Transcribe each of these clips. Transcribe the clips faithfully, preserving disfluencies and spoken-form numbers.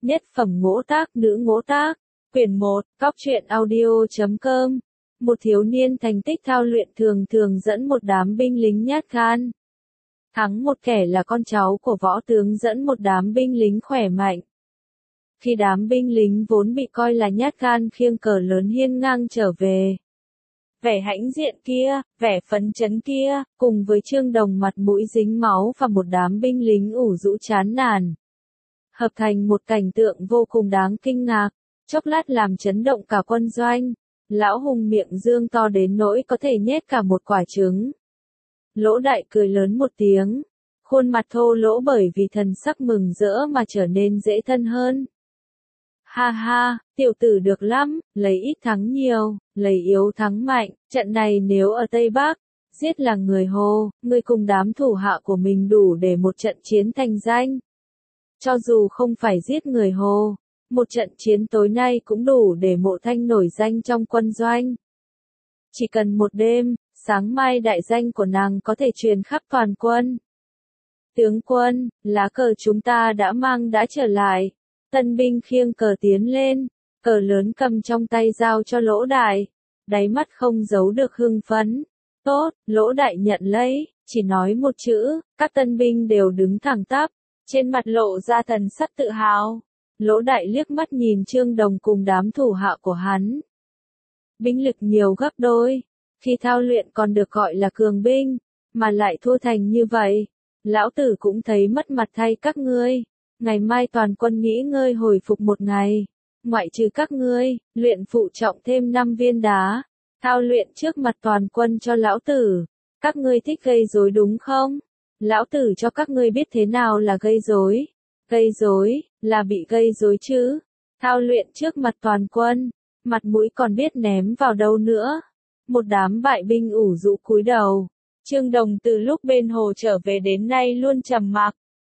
Nhất phẩm ngỗ tác nữ ngỗ tác, quyển một, cóc truyện audio chấm com. Một thiếu niên thành tích thao luyện thường thường dẫn một đám binh lính nhát gan. Thắng một kẻ là con cháu của võ tướng dẫn một đám binh lính khỏe mạnh. Khi đám binh lính vốn bị coi là nhát gan khiêng cờ lớn hiên ngang trở về. Vẻ hãnh diện kia, vẻ phấn chấn kia, cùng với Trương Đồng mặt mũi dính máu và một đám binh lính ủ rũ chán nản. Hợp thành một cảnh tượng vô cùng đáng kinh ngạc, chốc lát làm chấn động cả quân doanh. Lão Hùng miệng dương to đến nỗi có thể nhét cả một quả trứng. Lỗ Đại cười lớn một tiếng, khuôn mặt thô lỗ bởi vì thần sắc mừng rỡ mà trở nên dễ thân hơn. Ha ha, tiểu tử được lắm, lấy ít thắng nhiều, lấy yếu thắng mạnh, trận này nếu ở Tây Bắc, giết là người Hồ, người cùng đám thủ hạ của mình đủ để một trận chiến thành danh. Cho dù không phải giết người Hồ, một trận chiến tối nay cũng đủ để Mộ Thanh nổi danh trong quân doanh. Chỉ cần một đêm, sáng mai đại danh của nàng có thể truyền khắp toàn quân. Tướng quân, lá cờ chúng ta đã mang đã trở lại. Tân binh khiêng cờ tiến lên, cờ lớn cầm trong tay giao cho Lỗ Đại, đáy mắt không giấu được hưng phấn. Tốt, Lỗ Đại nhận lấy, chỉ nói một chữ, các tân binh đều đứng thẳng tắp, trên mặt lộ ra thần sắc tự hào. Lỗ Đại liếc mắt nhìn Trương Đồng cùng đám thủ hạ của hắn. Binh lực nhiều gấp đôi, khi thao luyện còn được gọi là cường binh, mà lại thua thành như vậy. Lão tử cũng thấy mất mặt thay các ngươi. Ngày mai toàn quân nghỉ ngơi hồi phục một ngày. Ngoại trừ các ngươi, luyện phụ trọng thêm năm viên đá. Thao luyện trước mặt toàn quân cho lão tử. Các ngươi thích gây rối đúng không? Lão tử cho các ngươi biết thế nào là gây rối. Gây rối, là bị gây rối chứ. Thao luyện trước mặt toàn quân, mặt mũi còn biết ném vào đâu nữa. Một đám bại binh ủ rũ cúi đầu. Trương Đồng từ lúc bên Hồ trở về đến nay luôn trầm mặc.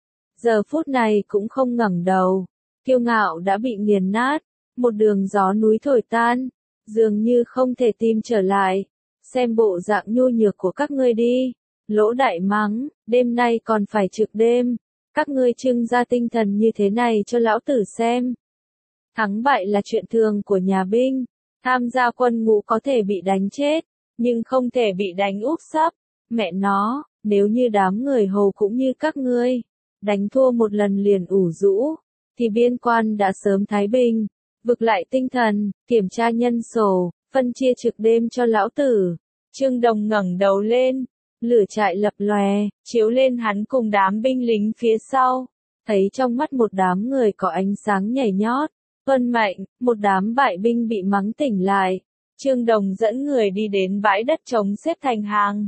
Giờ phút này cũng không ngẩng đầu. Kiêu ngạo đã bị nghiền nát. Một đường gió núi thổi tan. Dường như không thể tìm trở lại. Xem bộ dạng nhu nhược của các ngươi đi. Lỗ Đại mắng, đêm nay còn phải trực đêm. Các ngươi trưng ra tinh thần như thế này cho lão tử xem. Thắng bại là chuyện thường của nhà binh. Tham gia quân ngũ có thể bị đánh chết, nhưng không thể bị đánh úp sấp. Mẹ nó, nếu như đám người Hồ cũng như các ngươi, đánh thua một lần liền ủ rũ, thì biên quan đã sớm thái bình. Vực lại tinh thần, kiểm tra nhân số, phân chia trực đêm cho lão tử. Trương Đồng ngẩng đầu lên, lửa trại lập lòe, chiếu lên hắn cùng đám binh lính phía sau. Thấy trong mắt một đám người có ánh sáng nhảy nhót. Tuân mệnh, một đám bại binh bị mắng tỉnh lại. Trương Đồng dẫn người đi đến bãi đất trống xếp thành hàng.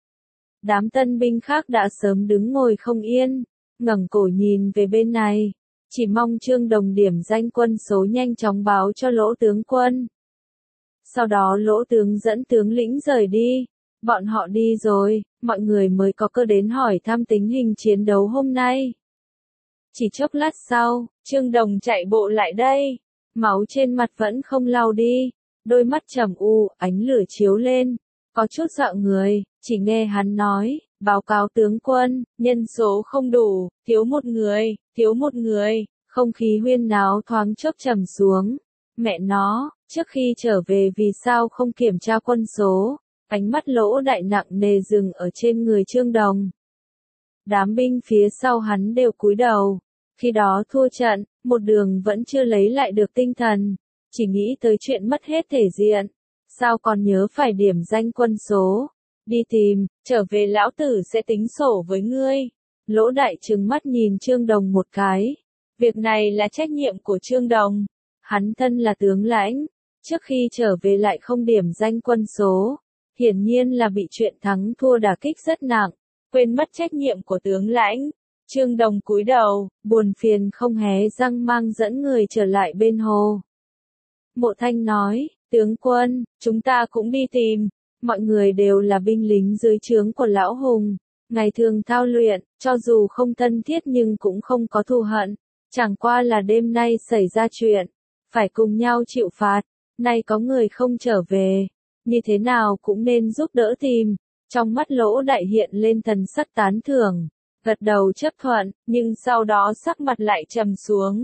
Đám tân binh khác đã sớm đứng ngồi không yên, ngẩng cổ nhìn về bên này. Chỉ mong Trương Đồng điểm danh quân số nhanh chóng báo cho Lỗ tướng quân. Sau đó Lỗ tướng dẫn tướng lĩnh rời đi. Bọn họ đi rồi, mọi người mới có cơ đến hỏi thăm tình hình chiến đấu hôm nay. Chỉ chốc lát sau, Trương Đồng chạy bộ lại đây. Máu trên mặt vẫn không lau đi. Đôi mắt trầm u, ánh lửa chiếu lên. Có chút sợ người, chỉ nghe hắn nói, báo cáo tướng quân, nhân số không đủ, thiếu một người, thiếu một người. Không khí huyên náo thoáng chốc trầm xuống. Mẹ nó, trước khi trở về vì sao không kiểm tra quân số? Ánh mắt Lỗ Đại nặng nề dừng ở trên người Trương Đồng. Đám binh phía sau hắn đều cúi đầu. Khi đó thua trận, một đường vẫn chưa lấy lại được tinh thần. Chỉ nghĩ tới chuyện mất hết thể diện. Sao còn nhớ phải điểm danh quân số? Đi tìm, trở về lão tử sẽ tính sổ với ngươi. Lỗ Đại trừng mắt nhìn Trương Đồng một cái. Việc này là trách nhiệm của Trương Đồng. Hắn thân là tướng lãnh. Trước khi trở về lại không điểm danh quân số. Hiển nhiên là bị chuyện thắng thua đả kích rất nặng. Quên mất trách nhiệm của tướng lãnh. Trương Đồng cúi đầu, buồn phiền không hé răng mang dẫn người trở lại bên Hồ. Mộ Thanh nói, tướng quân, chúng ta cũng đi tìm. Mọi người đều là binh lính dưới trướng của Lão Hùng. Ngày thường thao luyện, cho dù không thân thiết nhưng cũng không có thù hận. Chẳng qua là đêm nay xảy ra chuyện. Phải cùng nhau chịu phạt. Nay có người không trở về. Như thế nào cũng nên giúp đỡ tìm. Trong mắt Lỗ Đại hiện lên thần sắc tán thưởng. Gật đầu chấp thuận, nhưng sau đó sắc mặt lại trầm xuống.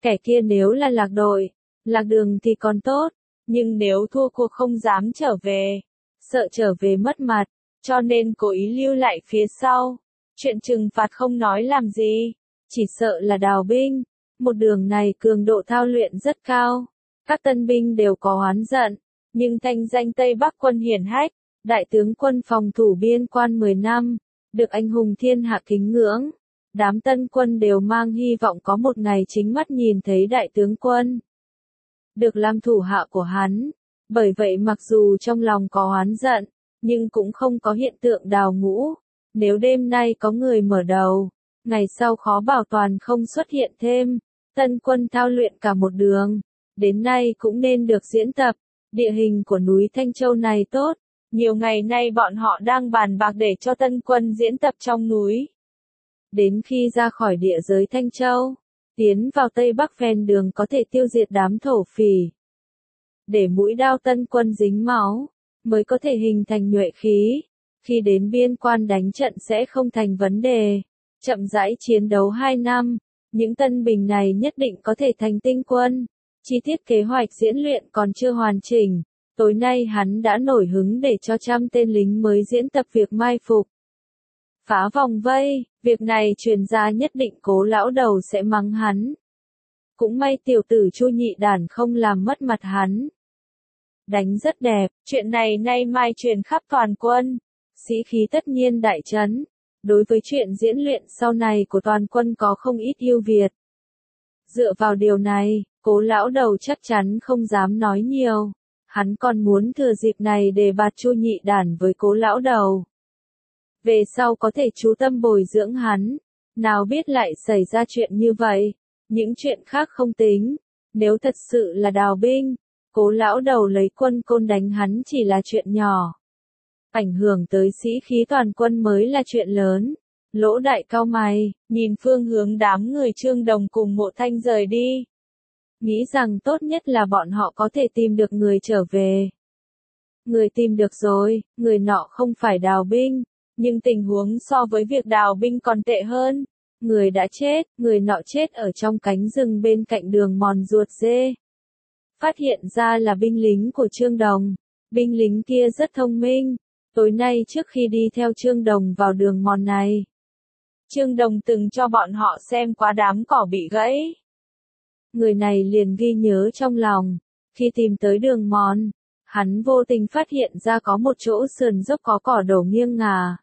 Kẻ kia nếu là lạc đội, lạc đường thì còn tốt, nhưng nếu thua cuộc không dám trở về, sợ trở về mất mặt, cho nên cố ý lưu lại phía sau. Chuyện trừng phạt không nói làm gì, chỉ sợ là đào binh. Một đường này cường độ thao luyện rất cao, các tân binh đều có oán giận, nhưng thanh danh Tây Bắc quân hiển hách, đại tướng quân phòng thủ biên quan mười năm, được anh hùng thiên hạ kính ngưỡng. Đám tân quân đều mang hy vọng có một ngày chính mắt nhìn thấy đại tướng quân, được làm thủ hạ của hắn. Bởi vậy mặc dù trong lòng có oán giận, nhưng cũng không có hiện tượng đào ngũ. Nếu đêm nay có người mở đầu, ngày sau khó bảo toàn không xuất hiện thêm. Tân quân thao luyện cả một đường, đến nay cũng nên được diễn tập. Địa hình của núi Thanh Châu này tốt, nhiều ngày nay bọn họ đang bàn bạc để cho tân quân diễn tập trong núi. Đến khi ra khỏi địa giới Thanh Châu, tiến vào Tây Bắc ven đường có thể tiêu diệt đám thổ phỉ. Để mũi đao tân quân dính máu, mới có thể hình thành nhuệ khí. Khi đến biên quan đánh trận sẽ không thành vấn đề. Chậm rãi chiến đấu hai năm, những tân binh này nhất định có thể thành tinh quân. Chi tiết kế hoạch diễn luyện còn chưa hoàn chỉnh. Tối nay hắn đã nổi hứng để cho trăm tên lính mới diễn tập việc mai phục. Phá vòng vây, việc này truyền ra nhất định Cố lão đầu sẽ mắng hắn. Cũng may tiểu tử Chu Nhị Đản không làm mất mặt hắn. Đánh rất đẹp, chuyện này nay mai truyền khắp toàn quân. Sĩ khí tất nhiên đại trấn. Đối với chuyện diễn luyện sau này của toàn quân có không ít ưu việt. Dựa vào điều này, Cố lão đầu chắc chắn không dám nói nhiều. Hắn còn muốn thừa dịp này để bạt Chu Nhị Đản với Cố lão đầu. Về sau có thể chú tâm bồi dưỡng hắn. Nào biết lại xảy ra chuyện như vậy. Những chuyện khác không tính. Nếu thật sự là đào binh, Cố lão đầu lấy quân côn đánh hắn chỉ là chuyện nhỏ. Ảnh hưởng tới sĩ khí toàn quân mới là chuyện lớn. Lỗ đại cao mày, nhìn phương hướng đám người Trương Đồng cùng Mộ Thanh rời đi. Nghĩ rằng tốt nhất là bọn họ có thể tìm được người trở về. Người tìm được rồi, người nọ không phải đào binh, nhưng tình huống so với việc đào binh còn tệ hơn. Người đã chết, người nọ chết ở trong cánh rừng bên cạnh đường mòn ruột dê. Phát hiện ra là binh lính của Trương Đồng. Binh lính kia rất thông minh. Tối nay trước khi đi theo Trương Đồng vào đường mòn này, Trương Đồng từng cho bọn họ xem qua đám cỏ bị gãy. Người này liền ghi nhớ trong lòng. Khi tìm tới đường mòn, hắn vô tình phát hiện ra có một chỗ sườn dốc có cỏ đổ nghiêng ngả.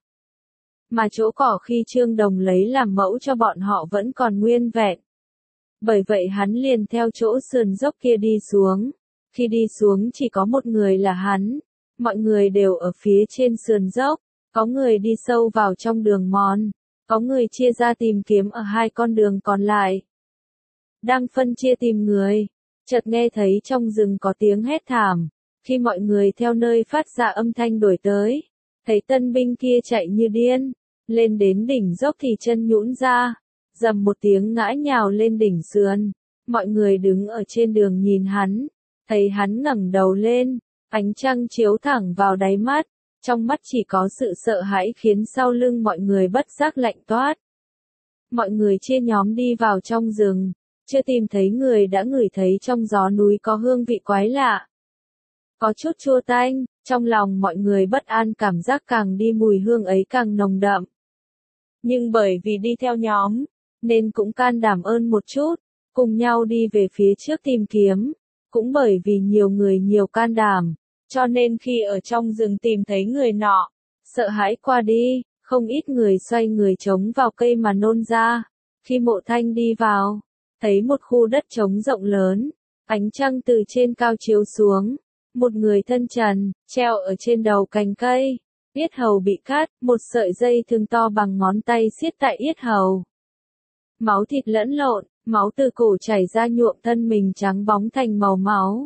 Mà chỗ cỏ khi Trương Đồng lấy làm mẫu cho bọn họ vẫn còn nguyên vẹn. Bởi vậy hắn liền theo chỗ sườn dốc kia đi xuống. Khi đi xuống chỉ có một người là hắn. Mọi người đều ở phía trên sườn dốc. Có người đi sâu vào trong đường mòn. Có người chia ra tìm kiếm ở hai con đường còn lại. Đang phân chia tìm người, chợt nghe thấy trong rừng có tiếng hét thảm. Khi mọi người theo nơi phát ra âm thanh đuổi tới, thấy tân binh kia chạy như điên, lên đến đỉnh dốc thì chân nhũn ra, dầm một tiếng ngã nhào lên đỉnh sườn. Mọi người đứng ở trên đường nhìn hắn, thấy hắn ngẩng đầu lên, ánh trăng chiếu thẳng vào đáy mắt, trong mắt chỉ có sự sợ hãi khiến sau lưng mọi người bất giác lạnh toát. Mọi người chia nhóm đi vào trong rừng, chưa tìm thấy người đã ngửi thấy trong gió núi có hương vị quái lạ. Có chút chua tanh, trong lòng mọi người bất an, cảm giác càng đi mùi hương ấy càng nồng đậm. Nhưng bởi vì đi theo nhóm, nên cũng can đảm ơn một chút, cùng nhau đi về phía trước tìm kiếm. Cũng bởi vì nhiều người nhiều can đảm, cho nên khi ở trong rừng tìm thấy người nọ, sợ hãi qua đi, không ít người xoay người trống vào cây mà nôn ra. Khi Mộ Thanh đi vào, thấy một khu đất trống rộng lớn, ánh trăng từ trên cao chiếu xuống, một người thân trần, treo ở trên đầu cành cây, yết hầu bị cắt, một sợi dây thừng to bằng ngón tay siết tại yết hầu. Máu thịt lẫn lộn, máu từ cổ chảy ra nhuộm thân mình trắng bóng thành màu máu.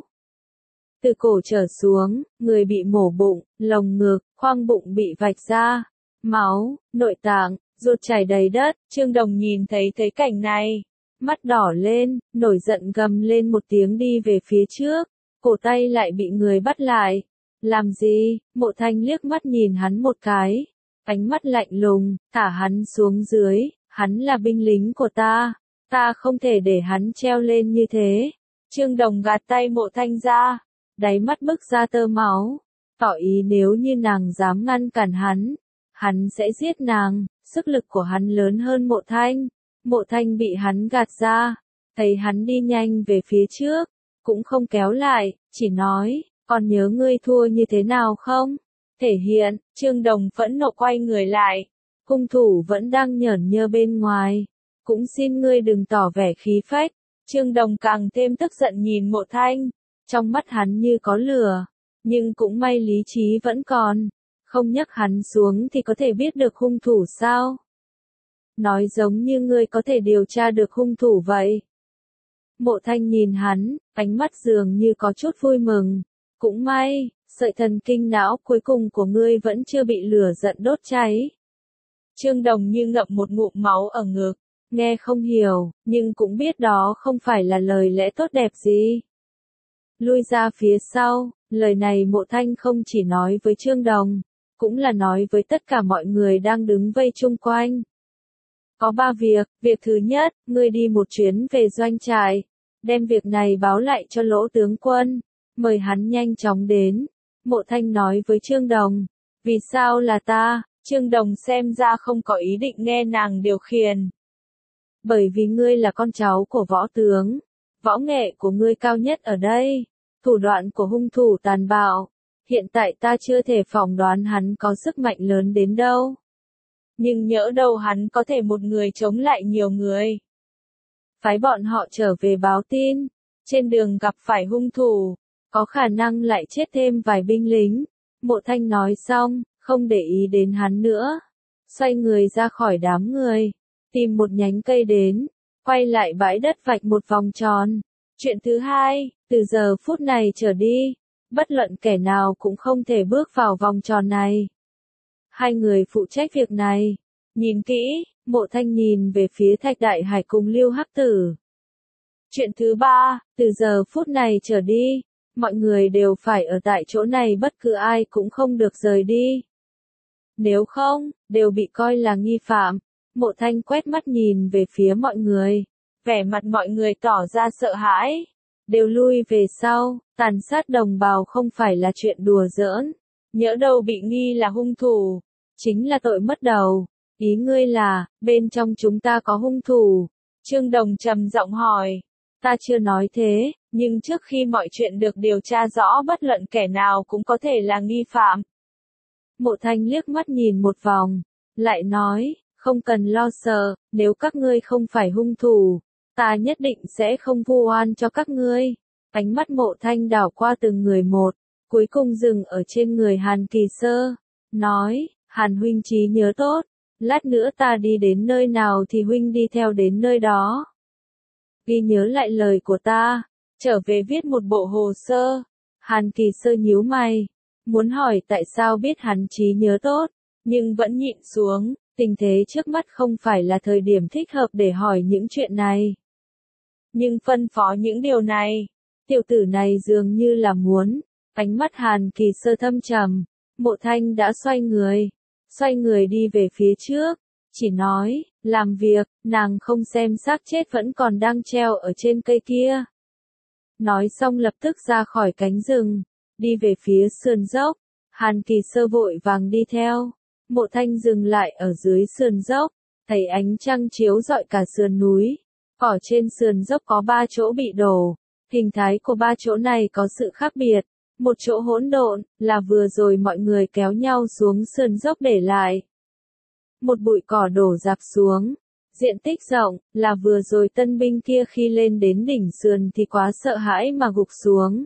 Từ cổ trở xuống, người bị mổ bụng, lồng ngực, khoang bụng bị vạch ra, máu, nội tạng, ruột chảy đầy đất. Trương Đồng nhìn thấy thấy cảnh này, mắt đỏ lên, nổi giận gầm lên một tiếng đi về phía trước, cổ tay lại bị người bắt lại. Làm gì? Mộ Thanh liếc mắt nhìn hắn một cái, ánh mắt lạnh lùng, thả hắn xuống dưới, hắn là binh lính của ta, Ta không thể để hắn treo lên như thế. Trương Đồng gạt tay Mộ Thanh ra, đáy mắt bức ra tơ máu, tỏ ý nếu như nàng dám ngăn cản hắn, hắn sẽ giết nàng. Sức lực của hắn lớn hơn Mộ Thanh. Mộ Thanh bị hắn gạt ra, thấy hắn đi nhanh về phía trước, cũng không kéo lại, chỉ nói, còn nhớ ngươi thua như thế nào không? Thể hiện. Trương Đồng phẫn nộ quay người lại, hung thủ vẫn đang nhởn nhơ bên ngoài, cũng xin ngươi đừng tỏ vẻ khí phách. Trương Đồng càng thêm tức giận nhìn Mộ Thanh, trong mắt hắn như có lửa, nhưng cũng may lý trí vẫn còn, không nhấc hắn xuống thì có thể biết được hung thủ sao? Nói giống như ngươi có thể điều tra được hung thủ vậy. Mộ Thanh nhìn hắn, ánh mắt dường như có chút vui mừng, cũng may, sợi thần kinh não cuối cùng của ngươi vẫn chưa bị lửa giận đốt cháy. Trương Đồng như ngậm một ngụm máu ở ngực, nghe không hiểu, nhưng cũng biết đó không phải là lời lẽ tốt đẹp gì. Lui ra phía sau, lời này Mộ Thanh không chỉ nói với Trương Đồng, cũng là nói với tất cả mọi người đang đứng vây chung quanh. Có ba việc, việc thứ nhất, ngươi đi một chuyến về doanh trại, đem việc này báo lại cho Lỗ tướng quân, mời hắn nhanh chóng đến. Mộ Thanh nói với Trương Đồng, vì sao là ta? Trương Đồng xem ra không có ý định nghe nàng điều khiển. Bởi vì ngươi là con cháu của võ tướng, võ nghệ của ngươi cao nhất ở đây, thủ đoạn của hung thủ tàn bạo, hiện tại ta chưa thể phỏng đoán hắn có sức mạnh lớn đến đâu. Nhưng nhỡ đâu hắn có thể một người chống lại nhiều người. Phái bọn họ trở về báo tin, trên đường gặp phải hung thủ, có khả năng lại chết thêm vài binh lính. Mộ Thanh nói xong, không để ý đến hắn nữa, xoay người ra khỏi đám người, tìm một nhánh cây đến, quay lại bãi đất vạch một vòng tròn. Chuyện thứ hai, từ giờ phút này trở đi, bất luận kẻ nào cũng không thể bước vào vòng tròn này. Hai người phụ trách việc này. Nhìn kỹ, Mộ Thanh nhìn về phía Thạch Đại Hải cùng Lưu Hắc Tử. Chuyện thứ ba, từ giờ phút này trở đi, mọi người đều phải ở tại chỗ này, bất cứ ai cũng không được rời đi. Nếu không, đều bị coi là nghi phạm. Mộ Thanh quét mắt nhìn về phía mọi người, vẻ mặt mọi người tỏ ra sợ hãi, đều lui về sau. Tàn sát đồng bào không phải là chuyện đùa giỡn, nhỡ đâu bị nghi là hung thủ, chính là tội mất đầu. Ý ngươi là, bên trong chúng ta có hung thủ? Trương Đồng trầm giọng hỏi. Ta chưa nói thế, nhưng trước khi mọi chuyện được điều tra rõ, bất luận kẻ nào cũng có thể là nghi phạm. Mộ Thanh liếc mắt nhìn một vòng, lại nói, không cần lo sợ, nếu các ngươi không phải hung thủ, ta nhất định sẽ không vu oan cho các ngươi. Ánh mắt Mộ Thanh đảo qua từng người một, cuối cùng dừng ở trên người Hàn Kỳ Sơ, nói, Hàn huynh trí nhớ tốt, lát nữa ta đi đến nơi nào thì huynh đi theo đến nơi đó. Ghi nhớ lại lời của ta, trở về viết một bộ hồ sơ. Hàn Kỳ Sơ nhíu mày, muốn hỏi tại sao biết hắn trí nhớ tốt, nhưng vẫn nhịn xuống, tình thế trước mắt không phải là thời điểm thích hợp để hỏi những chuyện này. Nhưng phân phó những điều này, tiểu tử này dường như là muốn. Ánh mắt Hàn Kỳ Sơ thâm trầm, Mộ Thanh đã xoay người, xoay người đi về phía trước, chỉ nói, làm việc, nàng không xem xác chết vẫn còn đang treo ở trên cây kia. Nói xong lập tức ra khỏi cánh rừng, đi về phía sườn dốc. Hàn Kỳ Sơ vội vàng đi theo. Mộ Thanh dừng lại ở dưới sườn dốc, thấy ánh trăng chiếu rọi cả sườn núi. Cỏ trên sườn dốc có ba chỗ bị đổ, hình thái của ba chỗ này có sự khác biệt. Một chỗ hỗn độn, là vừa rồi mọi người kéo nhau xuống sườn dốc để lại. Một bụi cỏ đổ rạp xuống. Diện tích rộng, là vừa rồi tân binh kia khi lên đến đỉnh sườn thì quá sợ hãi mà gục xuống.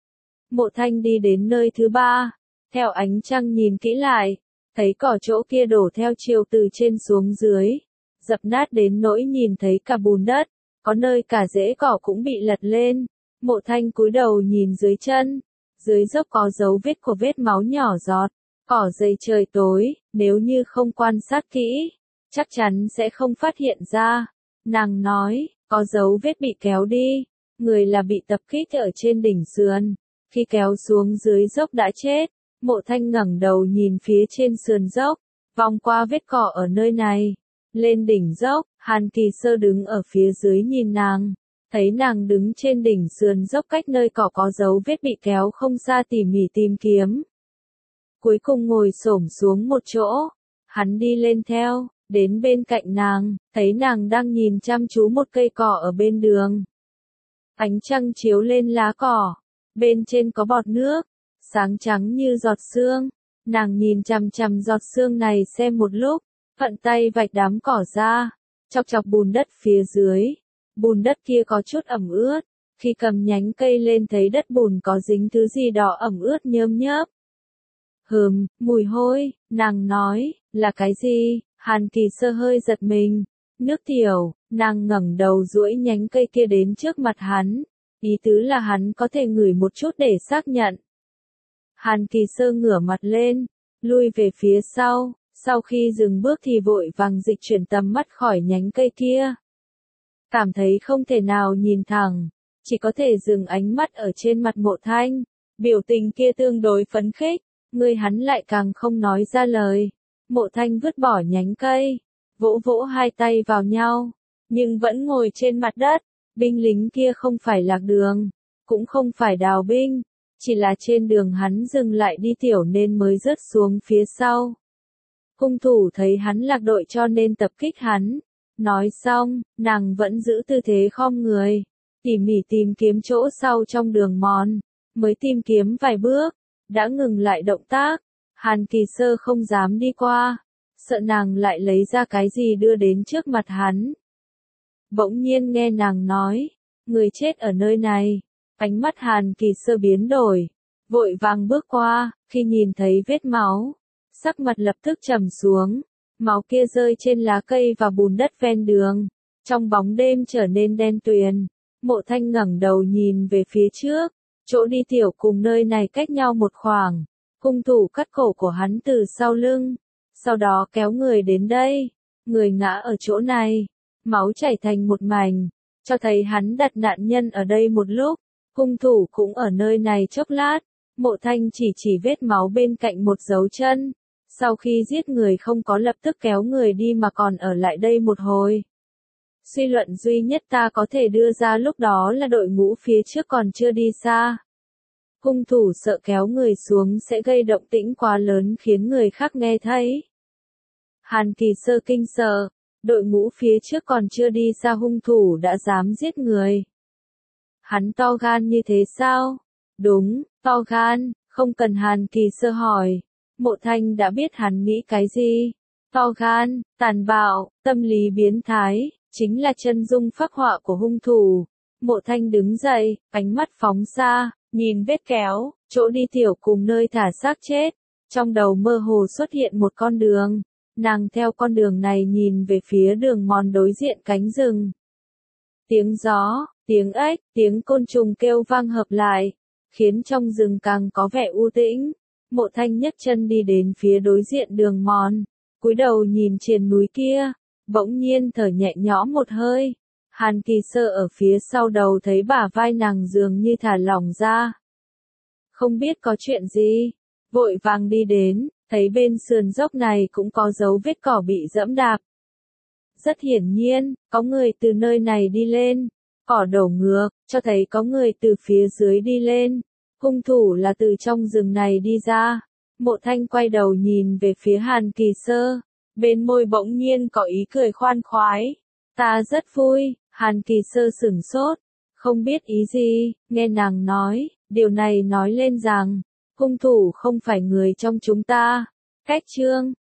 Mộ Thanh đi đến nơi thứ ba, theo ánh trăng nhìn kỹ lại, thấy cỏ chỗ kia đổ theo chiều từ trên xuống dưới, dập nát đến nỗi nhìn thấy cả bùn đất, có nơi cả rễ cỏ cũng bị lật lên. Mộ Thanh cúi đầu nhìn dưới chân, dưới dốc có dấu vết của vết máu nhỏ giọt, cỏ dày trời tối, nếu như không quan sát kỹ, chắc chắn sẽ không phát hiện ra. Nàng nói, có dấu vết bị kéo đi, người là bị tập kích ở trên đỉnh sườn, khi kéo xuống dưới dốc đã chết. Mộ Thanh ngẩng đầu nhìn phía trên sườn dốc, vòng qua vết cỏ ở nơi này, lên đỉnh dốc, Hàn Kỳ Sơ đứng ở phía dưới nhìn nàng, thấy nàng đứng trên đỉnh sườn dốc cách nơi cỏ có dấu vết bị kéo không xa tỉ mỉ tìm kiếm. Cuối cùng ngồi xổm xuống một chỗ, hắn đi lên theo, đến bên cạnh nàng, thấy nàng đang nhìn chăm chú một cây cỏ ở bên đường. Ánh trăng chiếu lên lá cỏ, bên trên có bọt nước, sáng trắng như giọt sương. Nàng nhìn chằm chằm giọt sương này xem một lúc, thuận tay vạch đám cỏ ra, chọc chọc bùn đất phía dưới. Bùn đất kia có chút ẩm ướt, khi cầm nhánh cây lên thấy đất bùn có dính thứ gì đó ẩm ướt nhớm nhớp. Hừm, mùi hôi, nàng nói, là cái gì? Hàn Kỳ Sơ hơi giật mình. Nước tiểu, nàng ngẩng đầu duỗi nhánh cây kia đến trước mặt hắn, ý tứ là hắn có thể ngửi một chút để xác nhận. Hàn Kỳ Sơ ngửa mặt lên, lui về phía sau, sau khi dừng bước thì vội vàng dịch chuyển tầm mắt khỏi nhánh cây kia. Cảm thấy không thể nào nhìn thẳng, chỉ có thể dừng ánh mắt ở trên mặt Mộ Thanh, biểu tình kia tương đối phấn khích, người hắn lại càng không nói ra lời. Mộ Thanh vứt bỏ nhánh cây, vỗ vỗ hai tay vào nhau, nhưng vẫn ngồi trên mặt đất. Binh lính kia không phải lạc đường, cũng không phải đào binh, chỉ là trên đường hắn dừng lại đi tiểu nên mới rớt xuống phía sau. Hung thủ thấy hắn lạc đội cho nên tập kích hắn. Nói xong, nàng vẫn giữ tư thế khom người, tỉ mỉ tìm kiếm chỗ sau trong đường mòn, mới tìm kiếm vài bước, đã ngừng lại động tác. Hàn Kỳ Sơ không dám đi qua, sợ nàng lại lấy ra cái gì đưa đến trước mặt hắn. Bỗng nhiên nghe nàng nói, người chết ở nơi này, ánh mắt Hàn Kỳ Sơ biến đổi, vội vàng bước qua, khi nhìn thấy vết máu, sắc mặt lập tức trầm xuống, máu kia rơi trên lá cây và bùn đất ven đường, trong bóng đêm trở nên đen tuyền. Mộ Thanh ngẩng đầu nhìn về phía trước, chỗ đi tiểu cùng nơi này cách nhau một khoảng, hung thủ cắt cổ của hắn từ sau lưng, sau đó kéo người đến đây, người ngã ở chỗ này. Máu chảy thành một mảnh, cho thấy hắn đặt nạn nhân ở đây một lúc, hung thủ cũng ở nơi này chốc lát. Mộ Thanh chỉ chỉ vết máu bên cạnh một dấu chân, sau khi giết người không có lập tức kéo người đi mà còn ở lại đây một hồi. Suy luận duy nhất ta có thể đưa ra lúc đó là đội ngũ phía trước còn chưa đi xa. Hung thủ sợ kéo người xuống sẽ gây động tĩnh quá lớn khiến người khác nghe thấy. Hàn Kỳ Sơ kinh sợ. Đội ngũ phía trước còn chưa đi xa hung thủ đã dám giết người. Hắn to gan như thế sao? Đúng, to gan, không cần Hàn Kỳ Sơ hỏi. Mộ Thanh đã biết hắn nghĩ cái gì. To gan, tàn bạo, tâm lý biến thái, chính là chân dung phác họa của hung thủ. Mộ Thanh đứng dậy, ánh mắt phóng xa, nhìn vết kéo, chỗ đi tiểu cùng nơi thả xác chết. Trong đầu mơ hồ xuất hiện một con đường. Nàng theo con đường này nhìn về phía đường mòn đối diện cánh rừng. Tiếng gió, tiếng ếch, tiếng côn trùng kêu vang hợp lại, khiến trong rừng càng có vẻ u tĩnh. Mộ Thanh nhấc chân đi đến phía đối diện đường mòn, cúi đầu nhìn triền núi kia, bỗng nhiên thở nhẹ nhõm một hơi. Hàn Kỳ Sơ ở phía sau đầu thấy bả vai nàng dường như thả lỏng ra. Không biết có chuyện gì, vội vàng đi đến. Thấy bên sườn dốc này cũng có dấu vết cỏ bị dẫm đạp. Rất hiển nhiên, có người từ nơi này đi lên. Cỏ đổ ngược, cho thấy có người từ phía dưới đi lên. Hung thủ là từ trong rừng này đi ra. Mộ Thanh quay đầu nhìn về phía Hàn Kỳ Sơ. Bên môi bỗng nhiên có ý cười khoan khoái. Ta rất vui. Hàn Kỳ Sơ sửng sốt. Không biết ý gì, nghe nàng nói. Điều này nói lên rằng hung thủ không phải người trong chúng ta. Cách chương